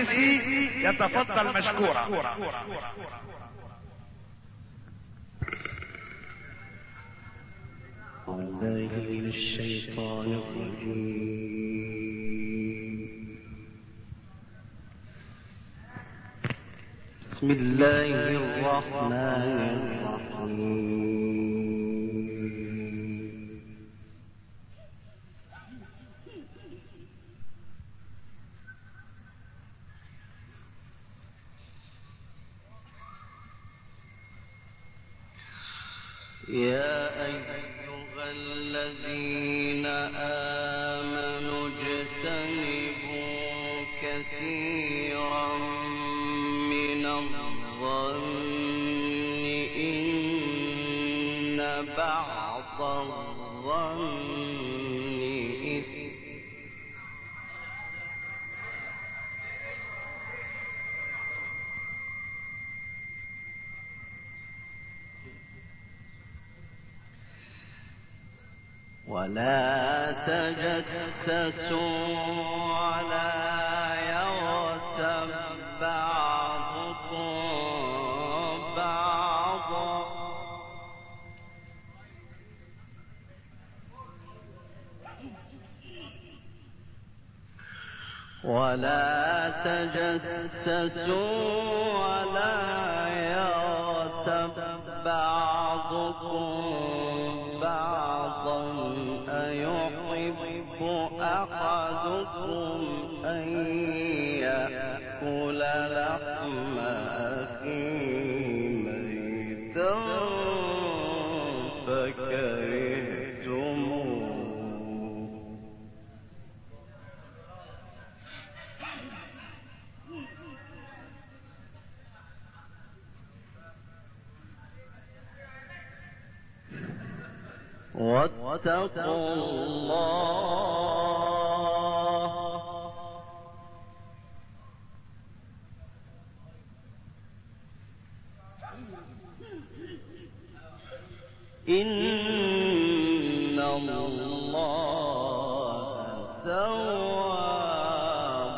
الرئيسي يتفضل مشكورا. من الشيطان الرجيم. بسم الله الرحمن الرحيم. يا أيها الذين آمنوا اجتنبوا كثيرا من الظن إن بعض الظن إثم ولا تجسسوا ولا يغتب بعضكم بعضا أيحب أحدكم أن يأكل لحم أخيه ميتا فكرهتموه واتقوا الله إن الله تواب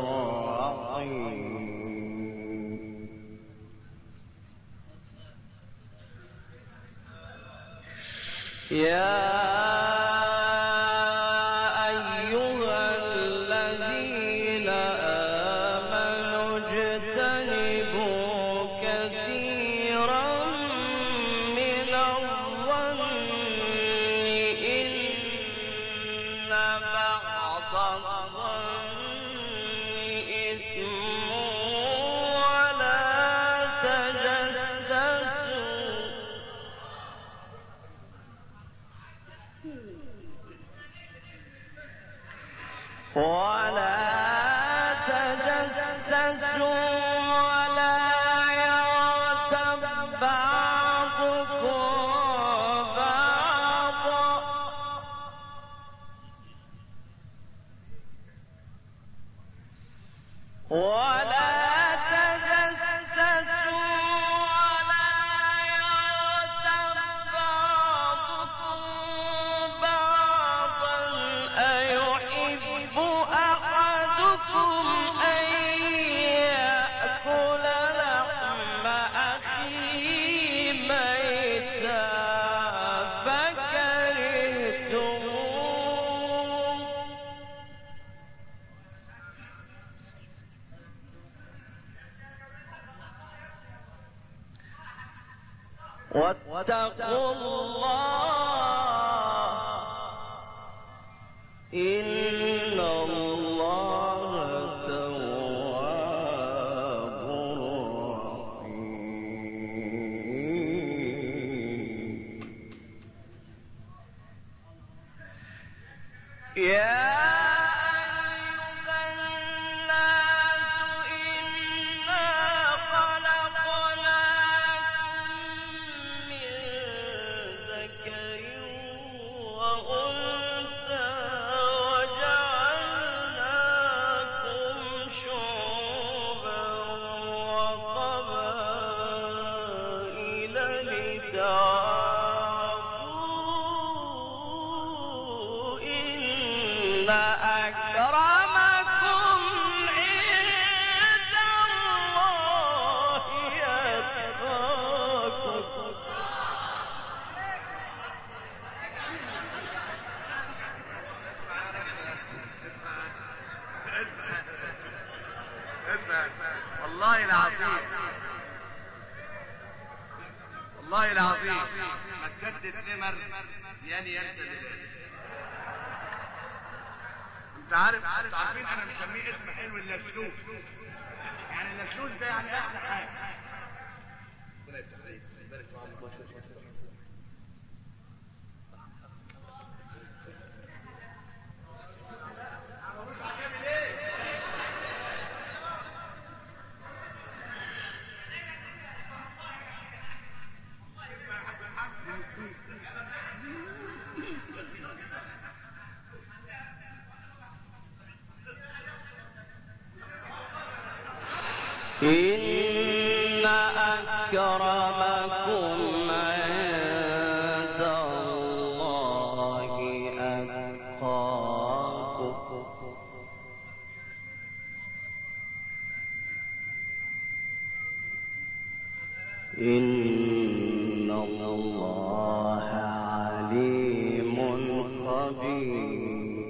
رحيم. يا أيها الذين آمنوا اجتنبوا كثيرا من الظن إن بعض الظن إثم ولا تجسسوا ولا يغتب بعضكم بعضا أيحب أحدكم أن يأكل لحم أخيه ميتا فكرهتموه واتقوا الله إن الله تواب رحيم. يا أكرمكم عند والله العظيم والله العظيم ما تجدد نمر يعني ينسى. انت عارفين انا مسميه اسم حلو اللشلوس. يعني اللشلوس ده يعني احلى حاجه. ربنا يفتح عليك ويبارك في عمرك. إن أكرمكم عند الله أتقاكم إن الله عليم خبير.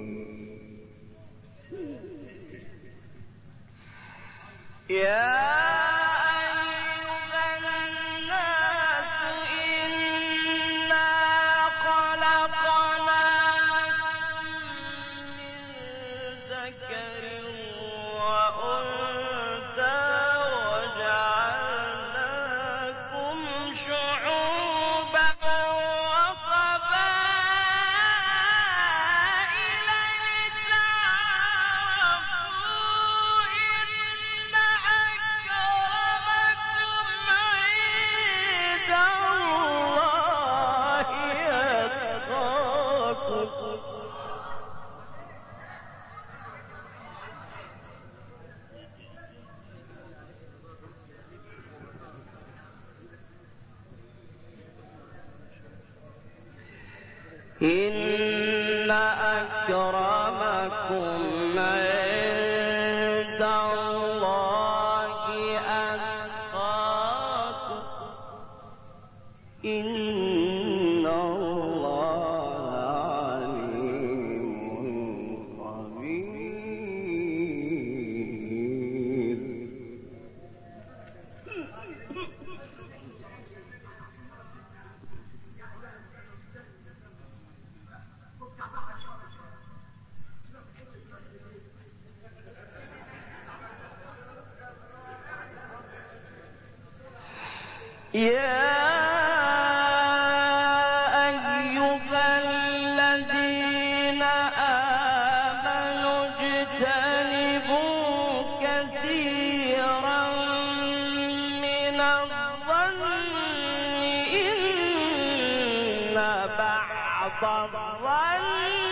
يا إن أكرمكم عند الله أتقاكم إن الله عليم خبير. يا أيها الذين آمنوا اجتنبوا كثيرا من الظن إن بعض الظن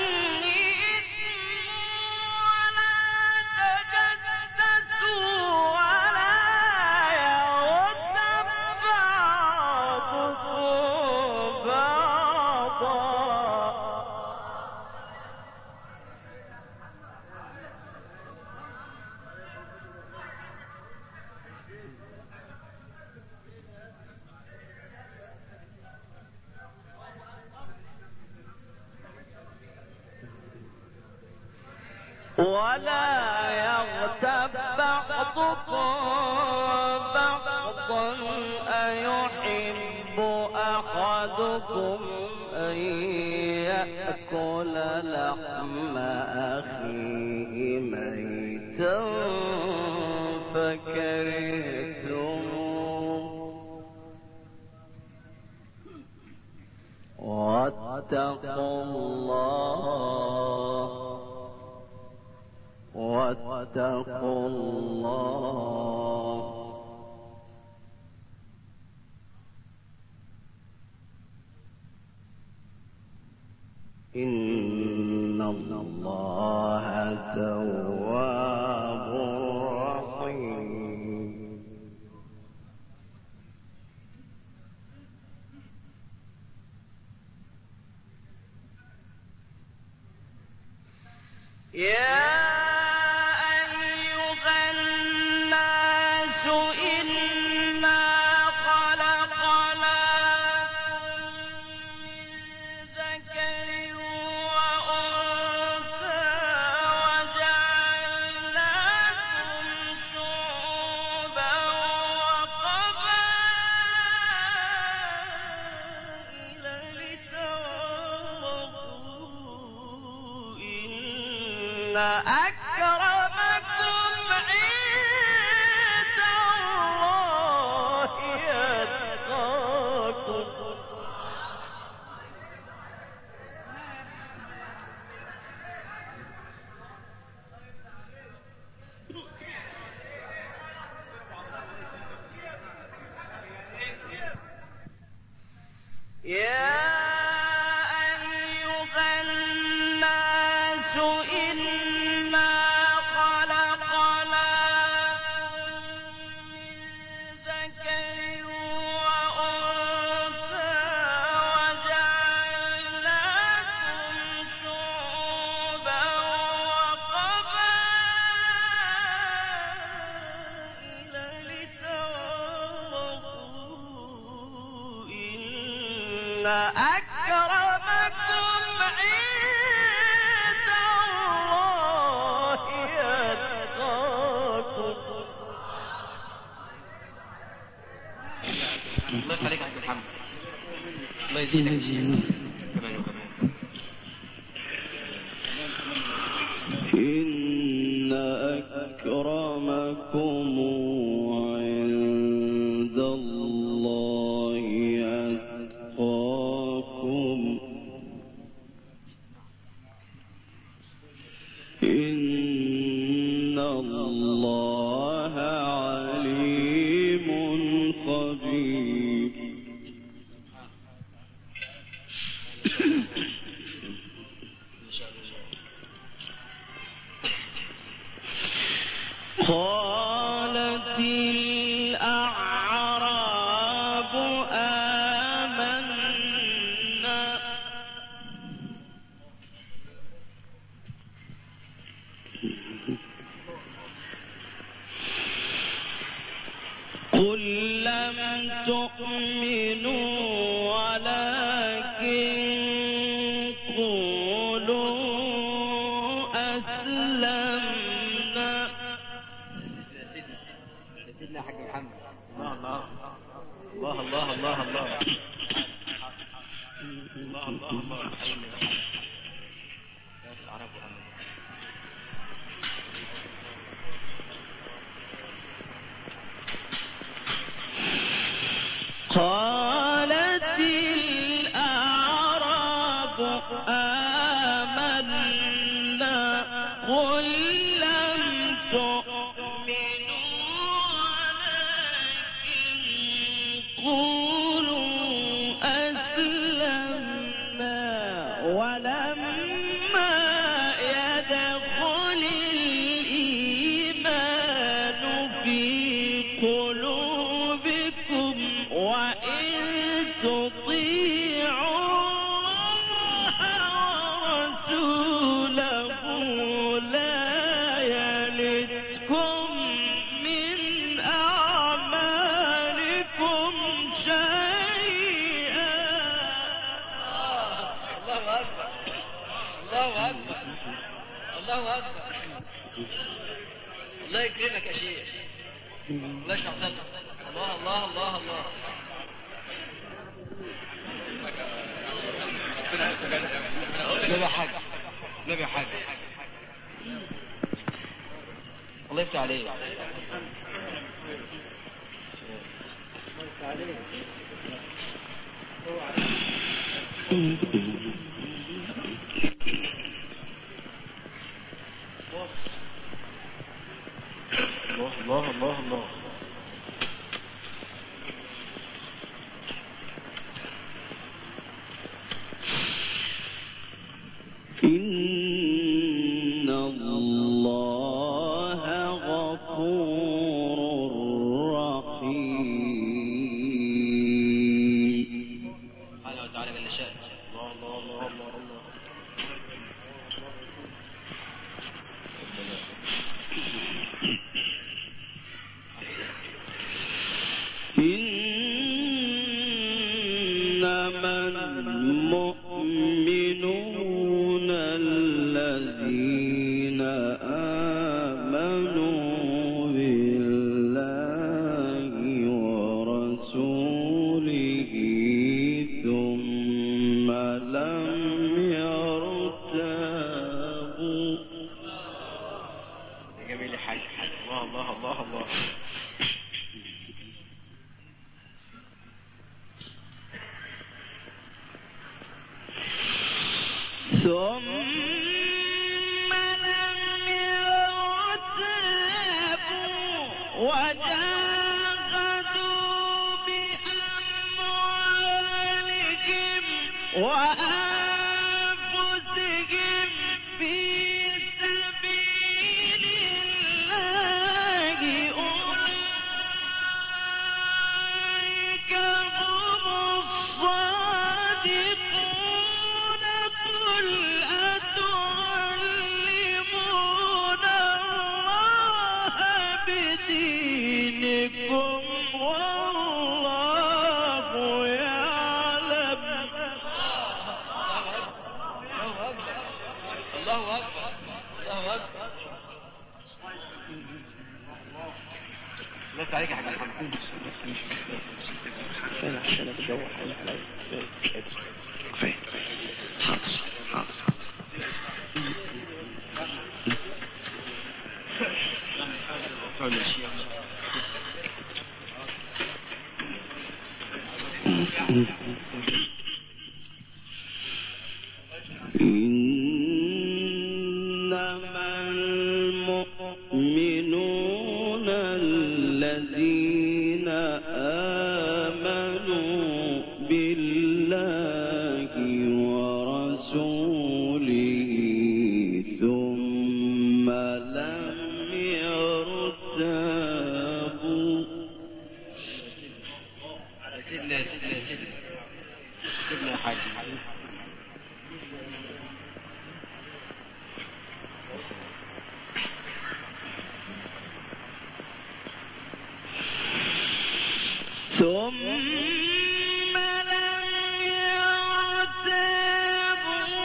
ولا يغتب بعضكم بعضا أيحب أحدكم أن يأكل لحم أخيه ميتا فكرهتموه واتقوا الله إن الله تواب رحيم. يا أكرمكم عند الله يتقاكم. الله يخليك يا عبد محمد، الله يزيدك يا شيخ. كمان وكمان. إن أكرمكم عند الله أتقاكم. إن الله عليم خبير. قالت الأعراب آمنا قل لم تؤمنوا ولكن قولوا أسلمنا. سيدنا يا حاج محمد. الله الله الله الله الله الله الله الله الله. قالت الأعراب آمنا قل لم تؤمنوا ولكن قولوا أسلمنا ولما يدخل الإيمان في قلوبكم وإن تطيعوا الله ورسوله لا يلدكم من أعمالكم شيئا. الله أكبر الله أكبر الله أكبر. الله يكرمك يا شيخ. الله يشرح صدرك. الله الله الله الله. نبي حاج نبي حاج. الله يفتح عليك. الله الله الله الله. إن الله غفور رحيم. سبحانه وتعالى من شاء. الله الله الله الله الله. إنما المؤمنون الذين آمنوا بالله ورسوله ثم لم يرتابوا. جميل حاج. الله الله الله الله. ثم لم يرتابوا وجاهدوا بأموالهم وأنفسهم في سبيل الله أولئك هم الصادقون. قل أتعلمون الله بدينكم والله يعلم بس عليك يا حاج محمد. فين عشان اتجوع عليا مش قادر. فين؟ حاضر حاضر. إنما المؤمنون الذين آمنوا بالله ورسوله ثم لم يرتابوا. سيدنا يا حاج. ثم لم يرتابوا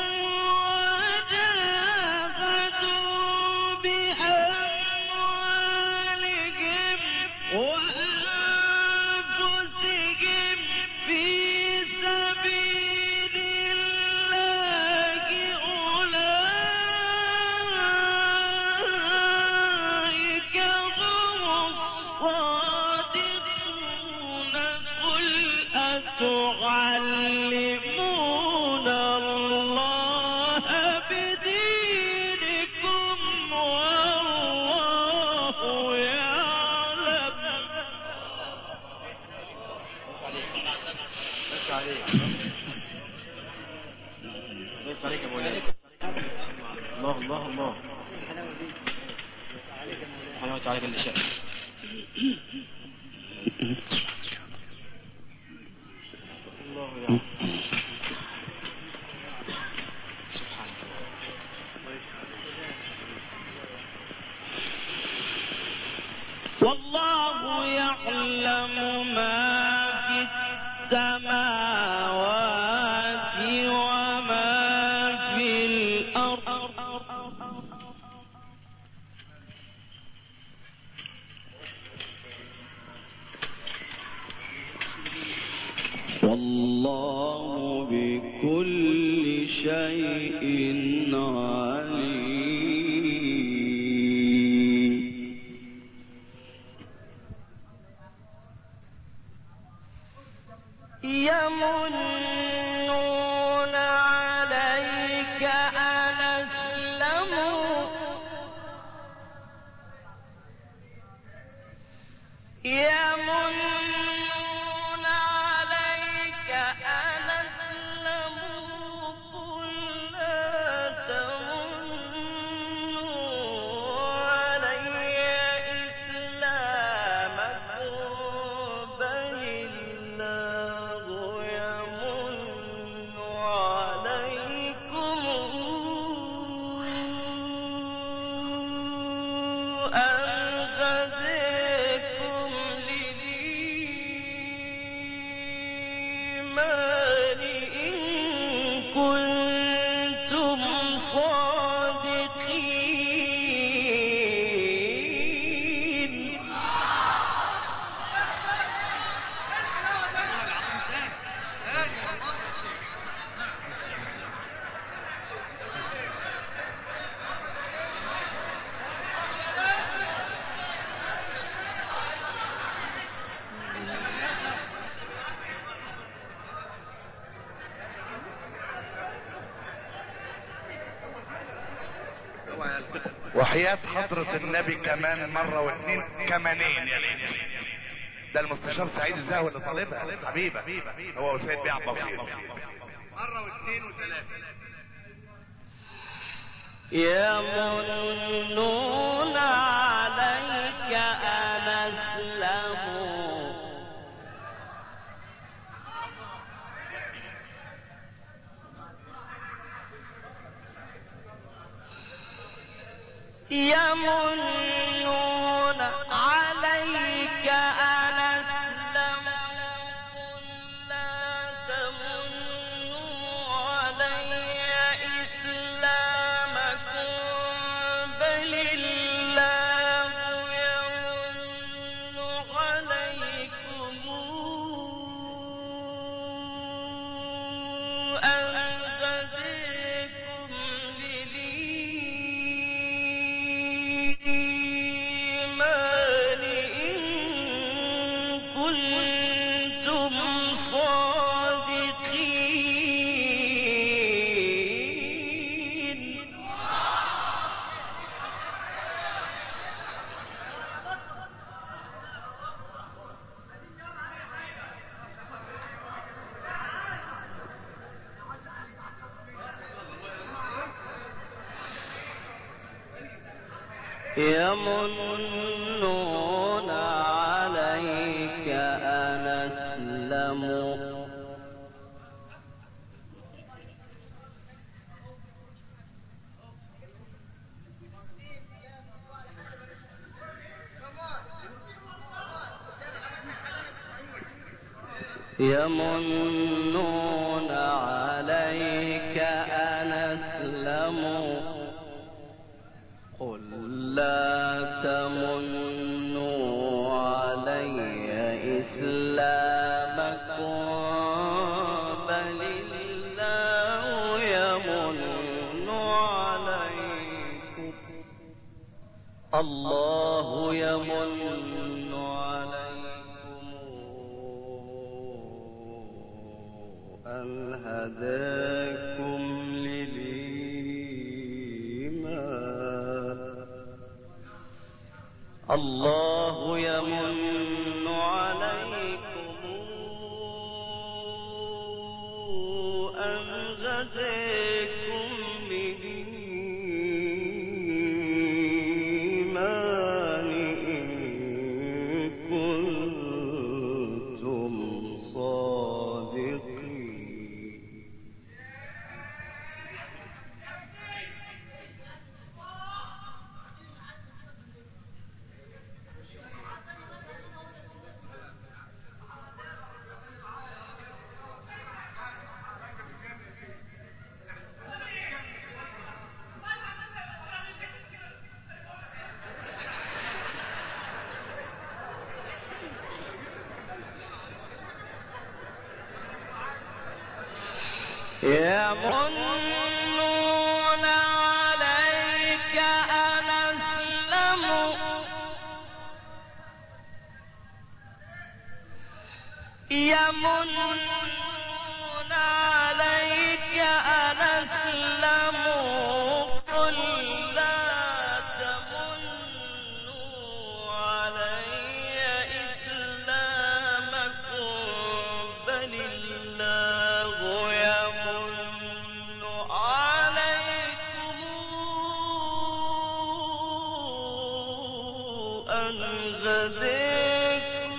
وجاهدوا بأموالهم وأنفسهم في سبيل الله أولئك هم الصادقون. قل أتعلمون الله بدينكم والله يعلم. بس عليك يا مولانا. الله الله الله. حلاوة عليك اللي شاء. الله يعلم. سبحانك. والله يعلم ما في السماوات وما في الأرض. والله بكل شيء عليم. يمنون عليك أن أسلموا. يمنون عليك أن أسلموا. قل لا تمنوا علي إسلامكم بل الله يمن عليكم أن هداكم للإيمان إن كنتم صادقين. وحياة حضرة النبي كمان مرة واثنين كمانين يا ليل. ده المستشار سعيد الزاهو اللي طالبها حبيبة هو وسيد بيه عباصير. مرة واثنين وثلاثة. يمنون عليك أن أسلموا. يمنون عليك أن أسلموا. لا تمنوا علي إسلامكم بل الله يمن يمنون عليك أن أسلموا يمنون عليك أن أسلموا قل لا تمنوا علي إسلامكم بل الله يمن عليكم الله يمن عليكم أن هداكم للإيمان الله يمن عليكم أن هداكم للإيمان إن كنتم صادقين يمنون عليك أن أسلموا يمنون عليك أن أسلموا قل لا تمنوا علي إسلامكم بل الله يمن عليكم أن هداكم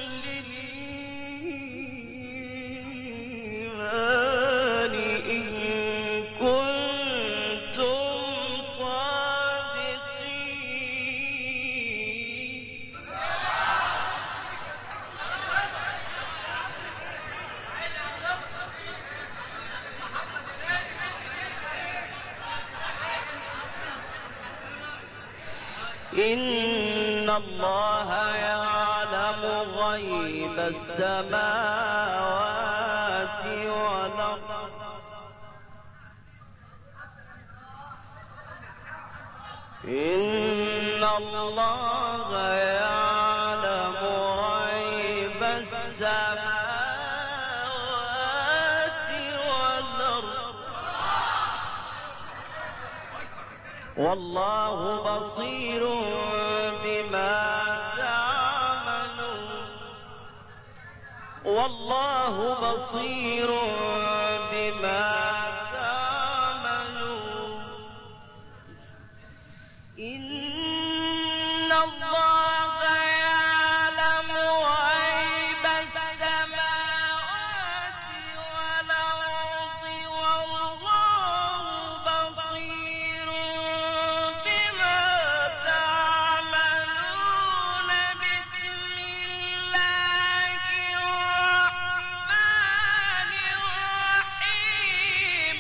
للإيمان إن كنتم صادقين إن الله يعلم غيب السماوات والأرض إن الله يعلم غيب السماوات والأرض والله بصير بما تعملون والله بصير بما تعملون إن الله يعلم غيب السماوات والأرض والله بصير بما تعملون بسم الله الرحمن الرحيم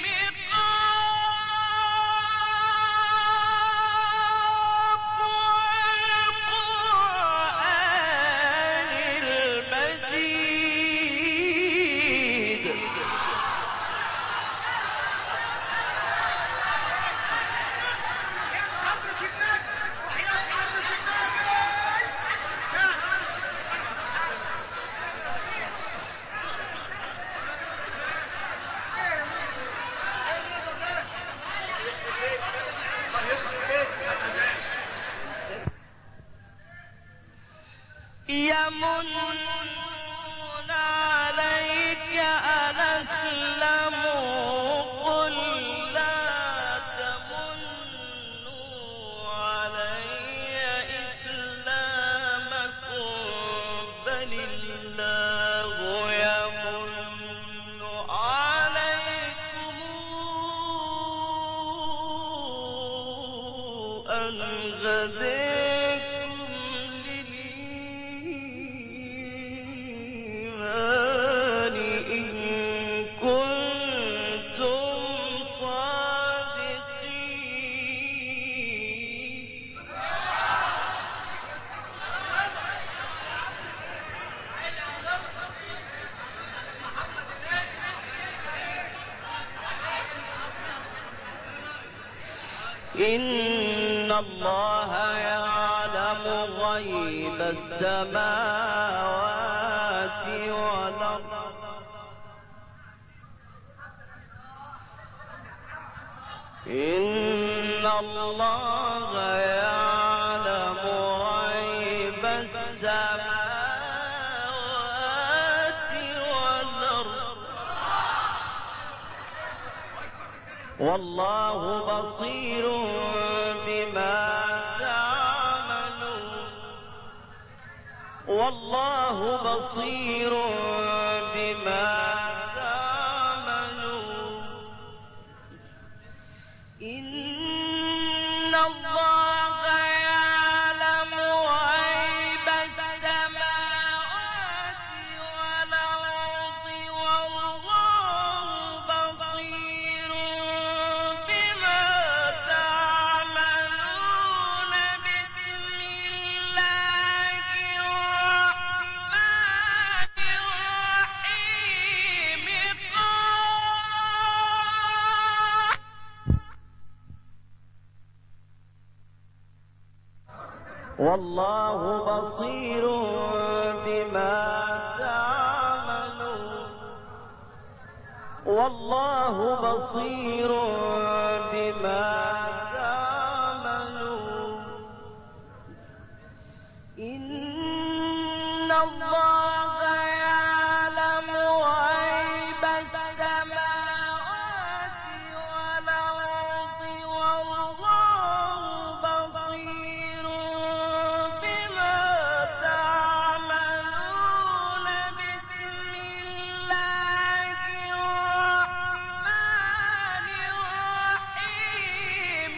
يمنون عليك أن أسلموا قل لا تمنوا علي إن الله يعلم غيب السماوات والأرض إن الله يعلم غيب السماوات والأرض والله بصير بما تعملون والله بصير بما تعملون إن الله يعلم غيب السماوات والأرض والله بصير بما تعملون بسم الله الرحمن الرحيم والله بصير بما تعملون والله بصير بما تعملون إن الله يعلم غيب السماوات والأرض والله بصير بما تعملون بسم الله الرحمن الرحيم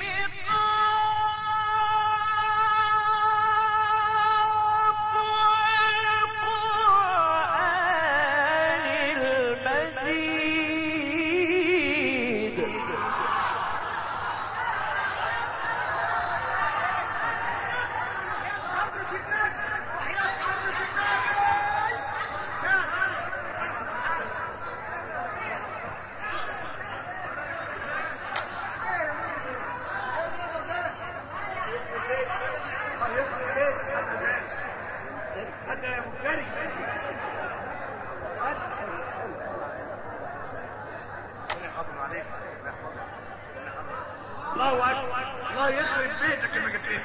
الله اكبر، الله يخرب بيتك اللي ما جبتيه.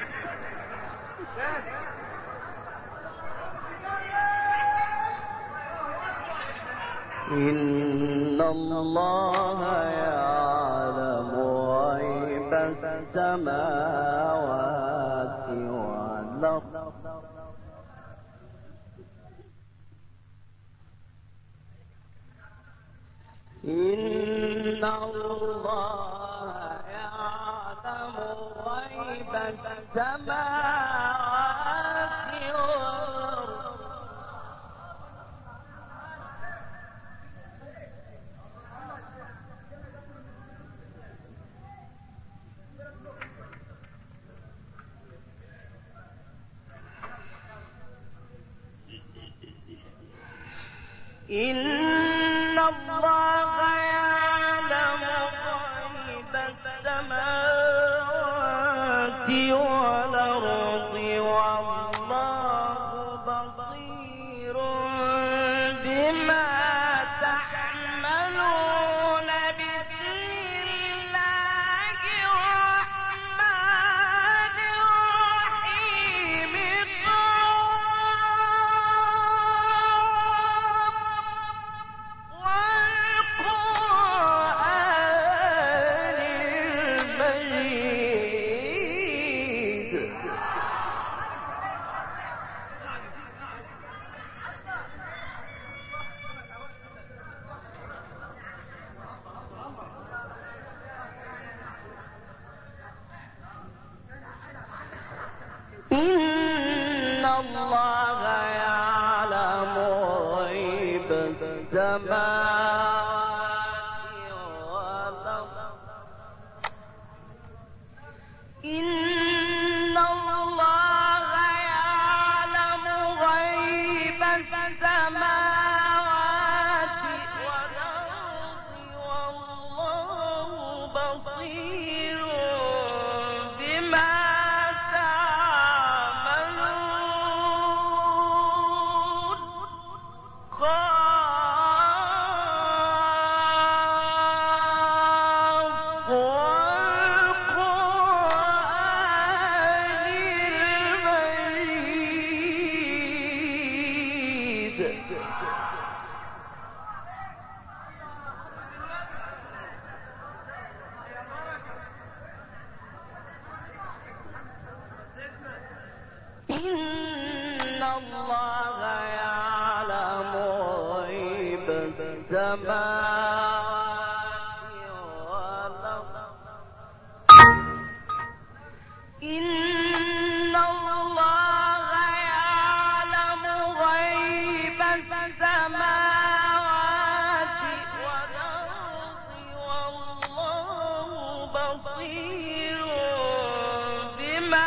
إن الله يعلم غيب السماوات والأرض إن الله يعلم غيب السماوات والأرض إن الله يعلم غيب السماوات والأرض والله بصير بما تعملون بسم الله الرحمن الرحيم والقرآن المجيد إن الله يعلم غيب السماوات والأرض إن الله يعلم غيب السماوات والأرض والله بصير إن الله يعلم غيب السماوات والأرض إن الله يعلم غيب السماوات والأرض والله بصير بما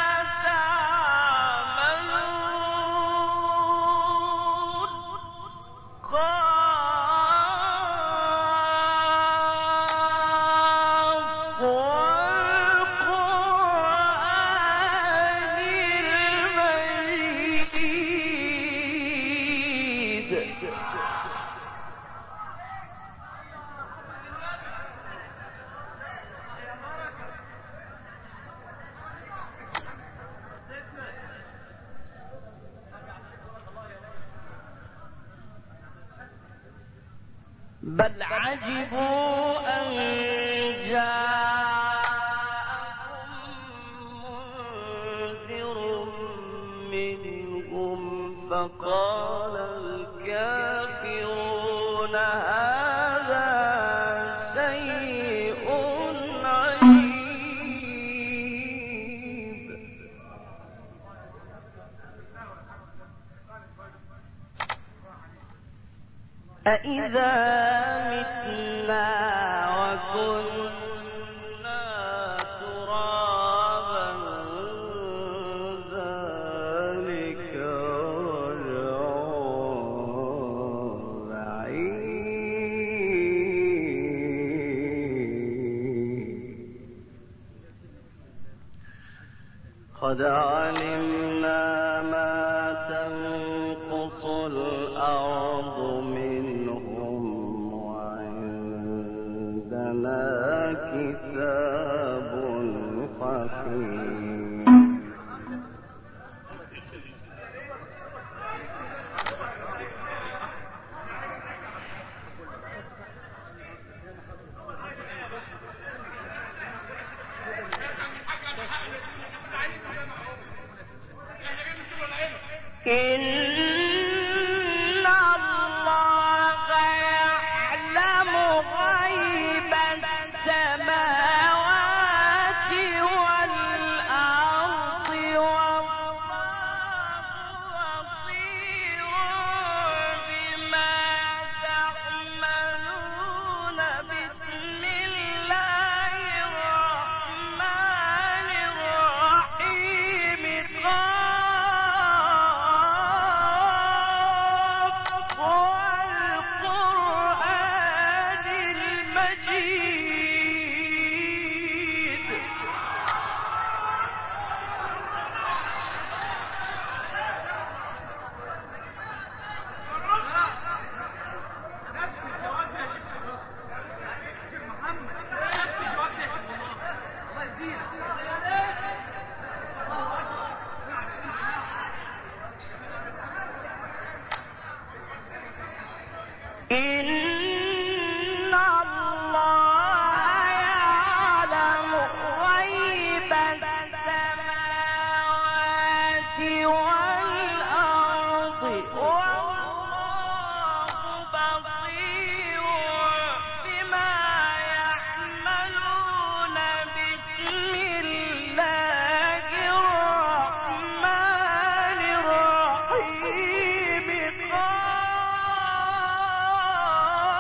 بل عجبوا أن جاءهم منذر منهم فقال الكافرون هذا شيء عجيب. أإذا متنا وكنا ترابا ذلك رجع بعيد. قد علمنا ما تنقص الأرض منهم وعندنا كتاب حكيم. إن الله يعلم غيب السماوات والأرض والله بصير بما تعملون. بسم الله الرحمن الرحيم. والقرآن المجيد. إن الله يعلم غيب السماوات والأرض والله بصير بما يعملون. بسم الله الرحمن الرحيم.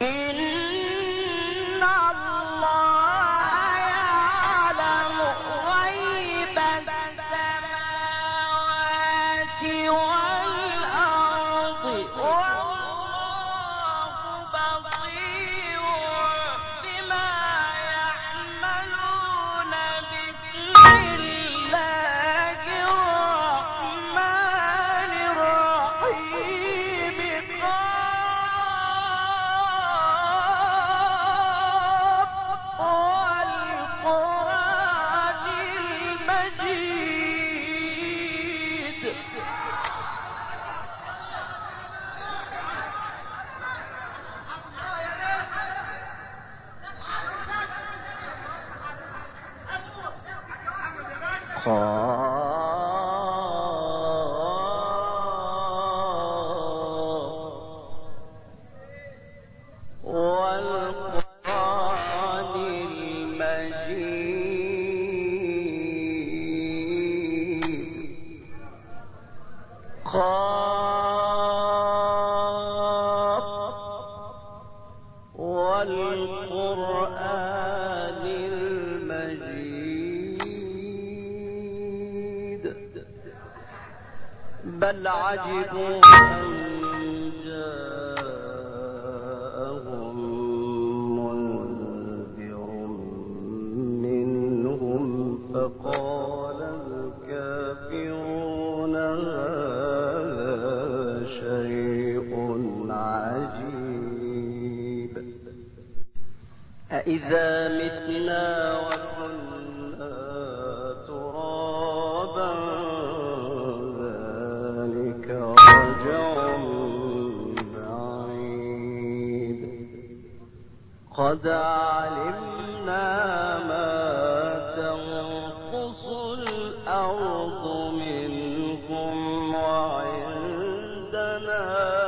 إن الله يعلم غيب السماوات والأرض والله بصير بما يعملون بسم الله الرحمن الرحيم والقرآن المجيد والقرآن المجيد قاف والقرآن المجيد بل عجبوا أن جاءهم منذر منهم فقال الكافرون هذا شيء عجيب أإذا متنا وكنا ترابا ذلك رجع بعيد قد علمنا ما تنقص الأرض منكم وعندنا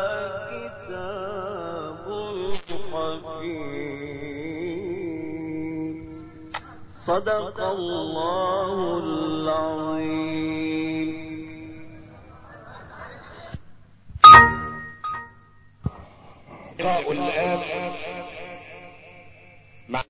كتاب حفيظ صدق الله العظيم. الآن